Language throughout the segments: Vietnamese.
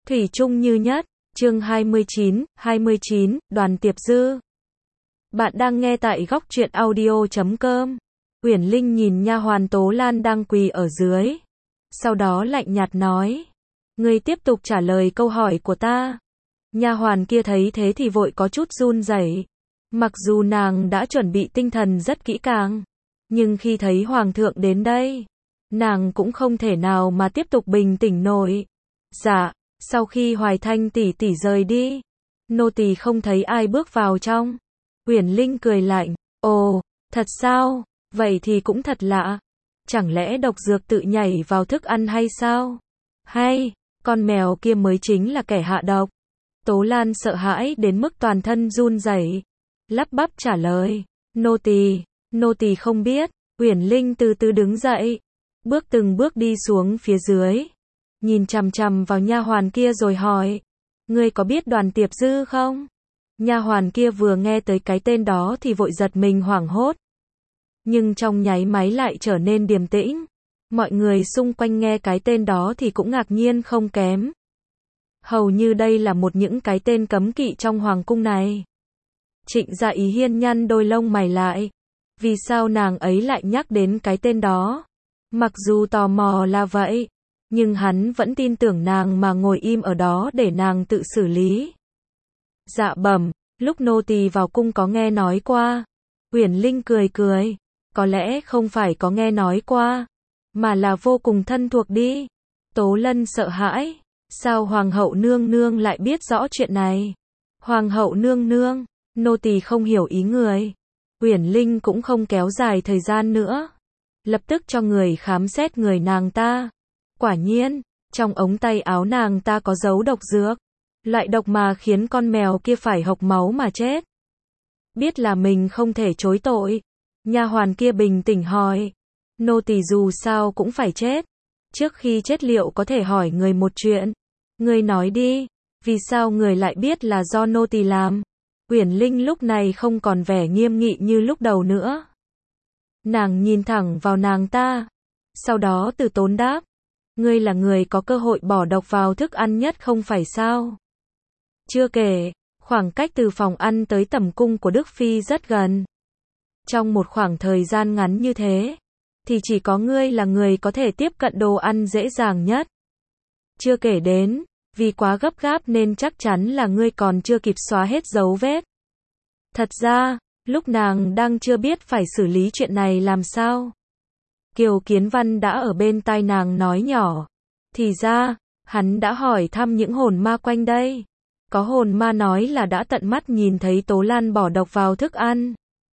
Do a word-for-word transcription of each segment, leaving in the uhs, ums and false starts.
Thủy chung như nhất, chương hai mươi chín, hai mươi chín, Đoàn Tiệp Dư. Bạn đang nghe tại góc truyện audio chấm com. Uyển Linh nhìn nha hoàn Tố Lan đang quỳ ở dưới. Sau đó lạnh nhạt nói. Ngươi tiếp tục trả lời câu hỏi của ta. Nha hoàn kia thấy thế thì vội có chút run rẩy. Mặc dù nàng đã chuẩn bị tinh thần rất kỹ càng. Nhưng khi thấy Hoàng thượng đến đây, nàng cũng không thể nào mà tiếp tục bình tĩnh nổi. Dạ. Sau khi Hoài Thanh tỷ tỷ rời đi, nô tỳ không thấy ai bước vào trong. Uyển Linh cười lạnh, ồ, thật sao, vậy thì cũng thật lạ. Chẳng lẽ độc dược tự nhảy vào thức ăn hay sao? Hay, con mèo kia mới chính là kẻ hạ độc. Tố Lan sợ hãi đến mức toàn thân run rẩy, lắp bắp trả lời, nô tỳ, nô tỳ không biết. Uyển Linh từ từ đứng dậy, bước từng bước đi xuống phía dưới. Nhìn chằm chằm vào nha hoàn kia rồi hỏi, ngươi có biết Đoàn Tiệp Dư không? Nha hoàn kia vừa nghe tới cái tên đó thì vội giật mình hoảng hốt. Nhưng trong nháy máy lại trở nên điềm tĩnh. Mọi người xung quanh nghe cái tên đó thì cũng ngạc nhiên không kém. Hầu như đây là một những cái tên cấm kỵ trong hoàng cung này. Trịnh Dạ Ý Hiên nhăn đôi lông mày lại. Vì sao nàng ấy lại nhắc đến cái tên đó? Mặc dù tò mò là vậy, nhưng hắn vẫn tin tưởng nàng mà ngồi im ở đó để nàng tự xử lý. Dạ bẩm, lúc nô tỳ vào cung có nghe nói qua. Uyển Linh cười cười, có lẽ không phải có nghe nói qua, mà là vô cùng thân thuộc đi. Tố Lân sợ hãi, sao Hoàng hậu nương nương lại biết rõ chuyện này? Hoàng hậu nương nương, nô tỳ không hiểu ý người. Uyển Linh cũng không kéo dài thời gian nữa, lập tức cho người khám xét người nàng ta. Quả nhiên, trong ống tay áo nàng ta có dấu độc dược. Loại độc mà khiến con mèo kia phải hộc máu mà chết. Biết là mình không thể chối tội. Nha hoàn kia bình tĩnh hỏi. Nô tỳ dù sao cũng phải chết. Trước khi chết liệu có thể hỏi người một chuyện. Người nói đi, vì sao người lại biết là do nô tỳ làm? Uyển Linh lúc này không còn vẻ nghiêm nghị như lúc đầu nữa. Nàng nhìn thẳng vào nàng ta. Sau đó từ tốn đáp. Ngươi là người có cơ hội bỏ độc vào thức ăn nhất không phải sao? Chưa kể, khoảng cách từ phòng ăn tới tẩm cung của Đức Phi rất gần. Trong một khoảng thời gian ngắn như thế, thì chỉ có ngươi là người có thể tiếp cận đồ ăn dễ dàng nhất. Chưa kể đến, vì quá gấp gáp nên chắc chắn là ngươi còn chưa kịp xóa hết dấu vết. Thật ra, lúc nàng đang chưa biết phải xử lý chuyện này làm sao. Kiều Kiến Văn đã ở bên tai nàng nói nhỏ. Thì ra, hắn đã hỏi thăm những hồn ma quanh đây. Có hồn ma nói là đã tận mắt nhìn thấy Tố Lan bỏ độc vào thức ăn.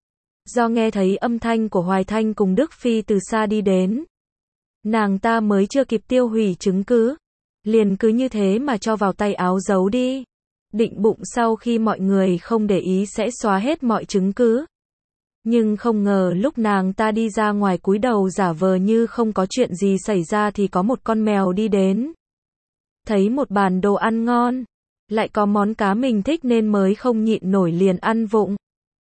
Do nghe thấy âm thanh của Hoài Thanh cùng Đức Phi từ xa đi đến, nàng ta mới chưa kịp tiêu hủy chứng cứ. Liền cứ như thế mà cho vào tay áo giấu đi. Định bụng sau khi mọi người không để ý sẽ xóa hết mọi chứng cứ. Nhưng không ngờ lúc nàng ta đi ra ngoài cúi đầu giả vờ như không có chuyện gì xảy ra thì có một con mèo đi đến. Thấy một bàn đồ ăn ngon, lại có món cá mình thích nên mới không nhịn nổi liền ăn vụng.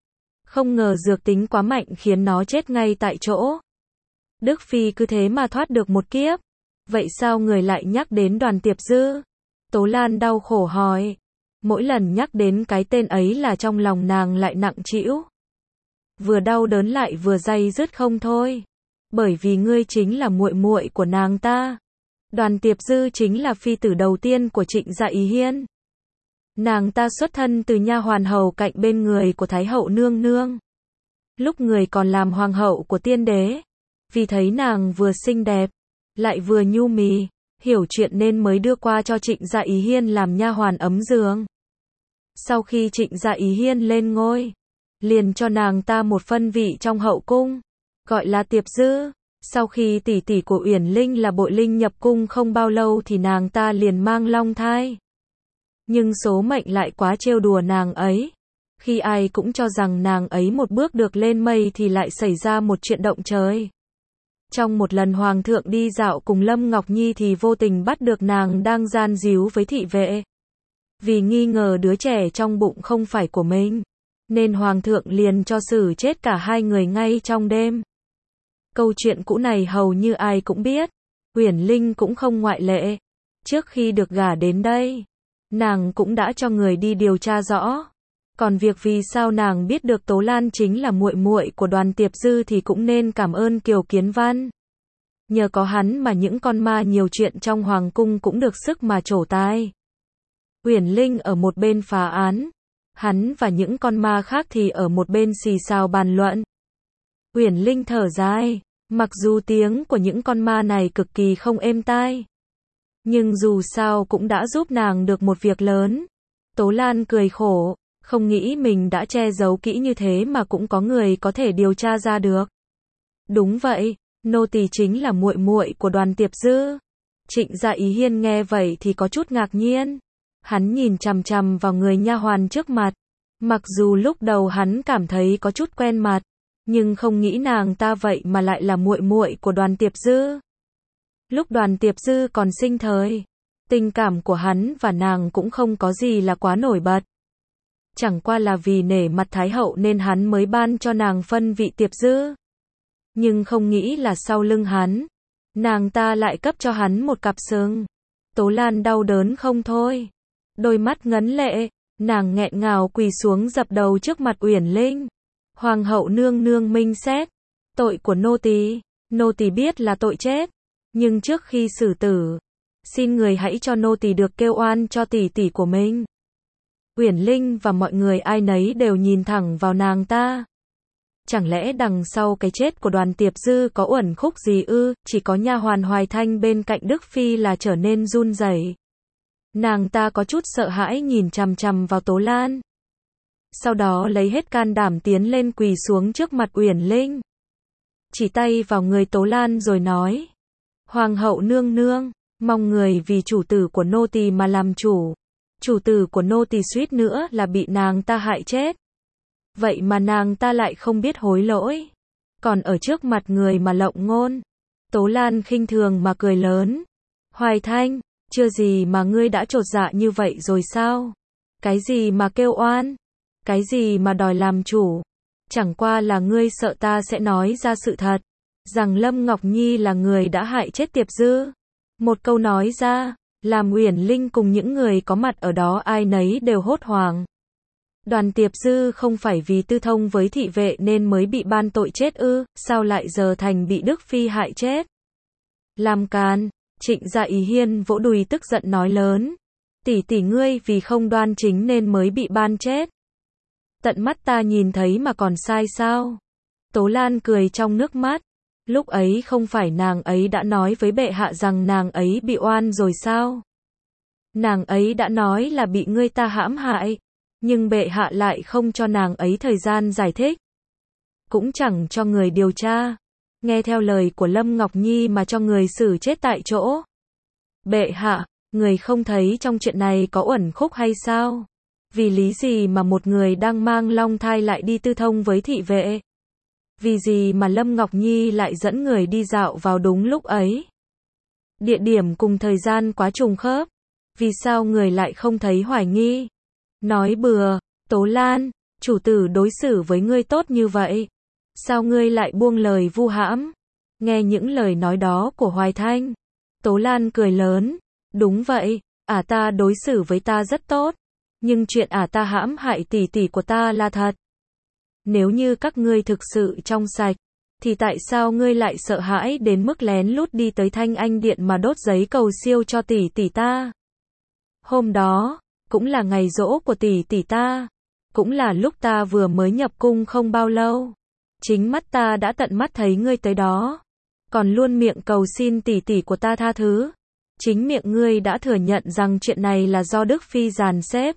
Không ngờ dược tính quá mạnh khiến nó chết ngay tại chỗ. Đức Phi cứ thế mà thoát được một kiếp. Vậy sao người lại nhắc đến Đoàn Tiệp Dư? Tố Lan đau khổ hỏi. Mỗi lần nhắc đến cái tên ấy là trong lòng nàng lại nặng trĩu. Vừa đau đớn lại vừa day dứt không thôi. Bởi vì ngươi chính là muội muội của nàng ta. Đoàn Tiệp Dư chính là phi tử đầu tiên của Trịnh Dạ Ý Hiên. Nàng ta xuất thân từ nha hoàn hầu cạnh bên người của Thái hậu nương nương. Lúc người còn làm hoàng hậu của tiên đế. Vì thấy nàng vừa xinh đẹp, lại vừa nhu mì, hiểu chuyện nên mới đưa qua cho Trịnh Dạ Ý Hiên làm nha hoàn ấm giường. Sau khi Trịnh Dạ Ý Hiên lên ngôi, liền cho nàng ta một phân vị trong hậu cung, gọi là Tiệp Dư. Sau khi tỷ tỷ của Uyển Linh là Bội Linh nhập cung không bao lâu thì nàng ta liền mang long thai. Nhưng số mệnh lại quá trêu đùa nàng ấy. Khi ai cũng cho rằng nàng ấy một bước được lên mây thì lại xảy ra một chuyện động trời. Trong một lần hoàng thượng đi dạo cùng Lâm Ngọc Nhi thì vô tình bắt được nàng đang gian díu với thị vệ. Vì nghi ngờ đứa trẻ trong bụng không phải của mình, nên hoàng thượng liền cho xử chết cả hai người ngay trong đêm. Câu chuyện cũ này hầu như ai cũng biết, Uyển Linh cũng không ngoại lệ. Trước khi được gả đến đây, nàng cũng đã cho người đi điều tra rõ. Còn việc vì sao nàng biết được Tố Lan chính là muội muội của Đoàn Tiệp Dư thì cũng nên cảm ơn Kiều Kiến Văn. Nhờ có hắn mà những con ma nhiều chuyện trong hoàng cung cũng được sức mà trổ tai. Uyển Linh ở một bên phá án, hắn và những con ma khác thì ở một bên xì xào bàn luận. Uyển Linh thở dài, mặc dù tiếng của những con ma này cực kỳ không êm tai, nhưng dù sao cũng đã giúp nàng được một việc lớn. Tố Lan cười khổ, không nghĩ mình đã che giấu kỹ như thế mà cũng có người có thể điều tra ra được. Đúng vậy, nô tỳ chính là muội muội của Đoàn Tiệp Dư. Trịnh Dạ Ý Hiên nghe vậy thì có chút ngạc nhiên. Hắn nhìn chằm chằm vào người nha hoàn trước mặt. Mặc dù lúc đầu hắn cảm thấy có chút quen mặt, nhưng không nghĩ nàng ta vậy mà lại là muội muội của Đoàn Tiệp Dư. Lúc Đoàn Tiệp Dư còn sinh thời, tình cảm của hắn và nàng cũng không có gì là quá nổi bật. Chẳng qua là vì nể mặt Thái hậu nên hắn mới ban cho nàng phân vị Tiệp Dư. Nhưng không nghĩ là sau lưng hắn, nàng ta lại cấp cho hắn một cặp sừng. Tố Lan đau đớn không thôi. Đôi mắt ngấn lệ, nàng nghẹn ngào quỳ xuống dập đầu trước mặt Uyển Linh. Hoàng hậu nương nương minh xét. Tội của nô tỳ, nô tỳ biết là tội chết. Nhưng trước khi xử tử, xin người hãy cho nô tỳ được kêu oan cho tỷ tỷ của mình. Uyển Linh và mọi người ai nấy đều nhìn thẳng vào nàng ta. Chẳng lẽ đằng sau cái chết của Đoàn Tiệp Dư có uẩn khúc gì ư? Chỉ có nha hoàn Hoài Thanh bên cạnh Đức Phi là trở nên run rẩy. Nàng ta có chút sợ hãi nhìn chằm chằm vào Tố Lan. Sau đó lấy hết can đảm tiến lên quỳ xuống trước mặt Uyển Linh. Chỉ tay vào người Tố Lan rồi nói. Hoàng hậu nương nương, mong người vì chủ tử của nô tỳ mà làm chủ. Chủ tử của nô tỳ suýt nữa là bị nàng ta hại chết. Vậy mà nàng ta lại không biết hối lỗi. Còn ở trước mặt người mà lộng ngôn. Tố Lan khinh thường mà cười lớn. Hoài Thanh, chưa gì mà ngươi đã chột dạ như vậy rồi sao? Cái gì mà kêu oan? Cái gì mà đòi làm chủ? Chẳng qua là ngươi sợ ta sẽ nói ra sự thật. Rằng Lâm Ngọc Nhi là người đã hại chết Tiệp Dư. Một câu nói ra, làm Uyển Linh cùng những người có mặt ở đó ai nấy đều hốt hoảng. Đoàn Tiệp Dư không phải vì tư thông với thị vệ nên mới bị ban tội chết ư, sao lại giờ thành bị Đức Phi hại chết? Làm càn, Trịnh Dạ Ý Hiên vỗ đùi tức giận nói lớn. Tỷ tỷ ngươi vì không đoan chính nên mới bị ban chết. Tận mắt ta nhìn thấy mà còn sai sao? Tố Lan cười trong nước mắt. Lúc ấy không phải nàng ấy đã nói với bệ hạ rằng nàng ấy bị oan rồi sao? Nàng ấy đã nói là bị ngươi ta hãm hại. Nhưng bệ hạ lại không cho nàng ấy thời gian giải thích. Cũng chẳng cho người điều tra. Nghe theo lời của Lâm Ngọc Nhi mà cho người xử chết tại chỗ. Bệ hạ, người không thấy trong chuyện này có uẩn khúc hay sao? Vì lý gì mà một người đang mang long thai lại đi tư thông với thị vệ? Vì gì mà Lâm Ngọc Nhi lại dẫn người đi dạo vào đúng lúc ấy? Địa điểm cùng thời gian quá trùng khớp. Vì sao người lại không thấy hoài nghi? Nói bừa, Tố Lan, chủ tử đối xử với ngươi tốt như vậy. Sao ngươi lại buông lời vu hãm? Nghe những lời nói đó của Hoài Thanh. Tố Lan cười lớn. Đúng vậy, ả ta đối xử với ta rất tốt. Nhưng chuyện ả ta hãm hại tỷ tỷ của ta là thật. Nếu như các ngươi thực sự trong sạch, thì tại sao ngươi lại sợ hãi đến mức lén lút đi tới Thanh Anh Điện mà đốt giấy cầu siêu cho tỷ tỷ ta? Hôm đó, cũng là ngày giỗ của tỷ tỷ ta. Cũng là lúc ta vừa mới nhập cung không bao lâu. Chính mắt ta đã tận mắt thấy ngươi tới đó. Còn luôn miệng cầu xin tỷ tỷ của ta tha thứ. Chính miệng ngươi đã thừa nhận rằng chuyện này là do Đức Phi dàn xếp.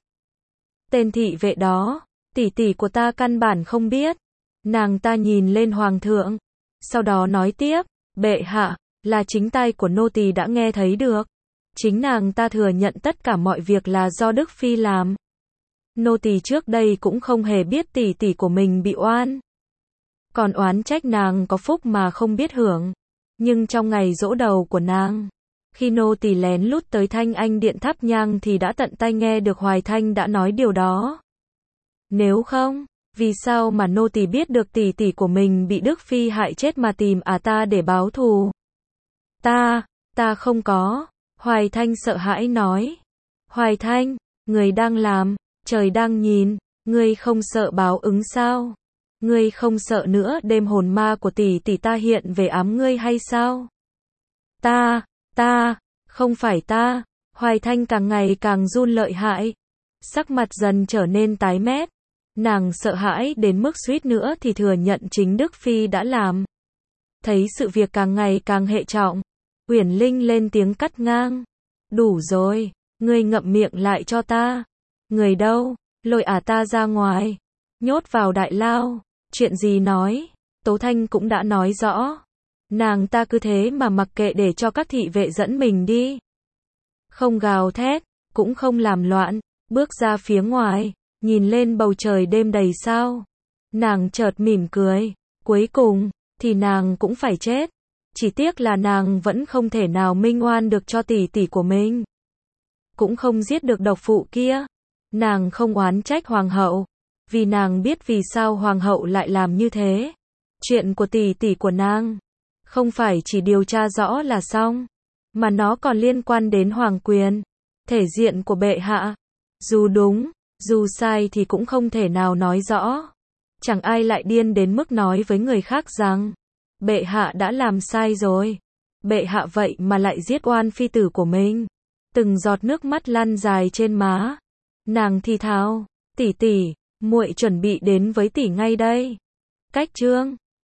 Tên thị vệ đó, tỷ tỷ của ta căn bản không biết. Nàng ta nhìn lên hoàng thượng. Sau đó nói tiếp, bệ hạ, là chính tai của nô tỳ đã nghe thấy được. Chính nàng ta thừa nhận tất cả mọi việc là do Đức Phi làm. Nô tỳ trước đây cũng không hề biết tỷ tỷ của mình bị oan. Còn oán trách nàng có phúc mà không biết hưởng. Nhưng trong ngày giỗ đầu của nàng, khi nô tỳ lén lút tới Thanh Anh Điện thắp nhang thì đã tận tai nghe được Hoài Thanh đã nói điều đó. Nếu không, vì sao mà nô tỳ biết được tỷ tỷ của mình bị Đức Phi hại chết mà tìm ả ta để báo thù? Ta, ta không có. Hoài Thanh sợ hãi nói. Hoài Thanh, người đang làm, trời đang nhìn, ngươi không sợ báo ứng sao? Ngươi không sợ nữa đêm hồn ma của tỷ tỷ ta hiện về ám ngươi hay sao? Ta, ta, không phải ta. Hoài Thanh càng ngày càng run lợi hại, sắc mặt dần trở nên tái mét. Nàng sợ hãi đến mức suýt nữa thì thừa nhận chính Đức Phi đã làm. Thấy sự việc càng ngày càng hệ trọng, Uyển Linh lên tiếng cắt ngang. Đủ rồi, ngươi ngậm miệng lại cho ta. Người đâu, lôi ả ta ra ngoài, nhốt vào đại lao. Chuyện gì nói, Tố Thanh cũng đã nói rõ. Nàng ta cứ thế mà mặc kệ để cho các thị vệ dẫn mình đi. Không gào thét, cũng không làm loạn, bước ra phía ngoài, nhìn lên bầu trời đêm đầy sao. Nàng chợt mỉm cười, cuối cùng, thì nàng cũng phải chết. Chỉ tiếc là nàng vẫn không thể nào minh oan được cho tỷ tỷ của mình. Cũng không giết được độc phụ kia. Nàng không oán trách hoàng hậu, vì nàng biết vì sao hoàng hậu lại làm như thế. Chuyện của tỷ tỷ của nàng, không phải chỉ điều tra rõ là xong, mà nó còn liên quan đến hoàng quyền, thể diện của bệ hạ. Dù đúng, dù sai thì cũng không thể nào nói rõ. Chẳng ai lại điên đến mức nói với người khác rằng, bệ hạ đã làm sai rồi. Bệ hạ vậy mà lại giết oan phi tử của mình. Từng giọt nước mắt lăn dài trên má. Nàng thì thào, tỷ tỷ, muội chuẩn bị đến với tỷ ngay đây. Cách chương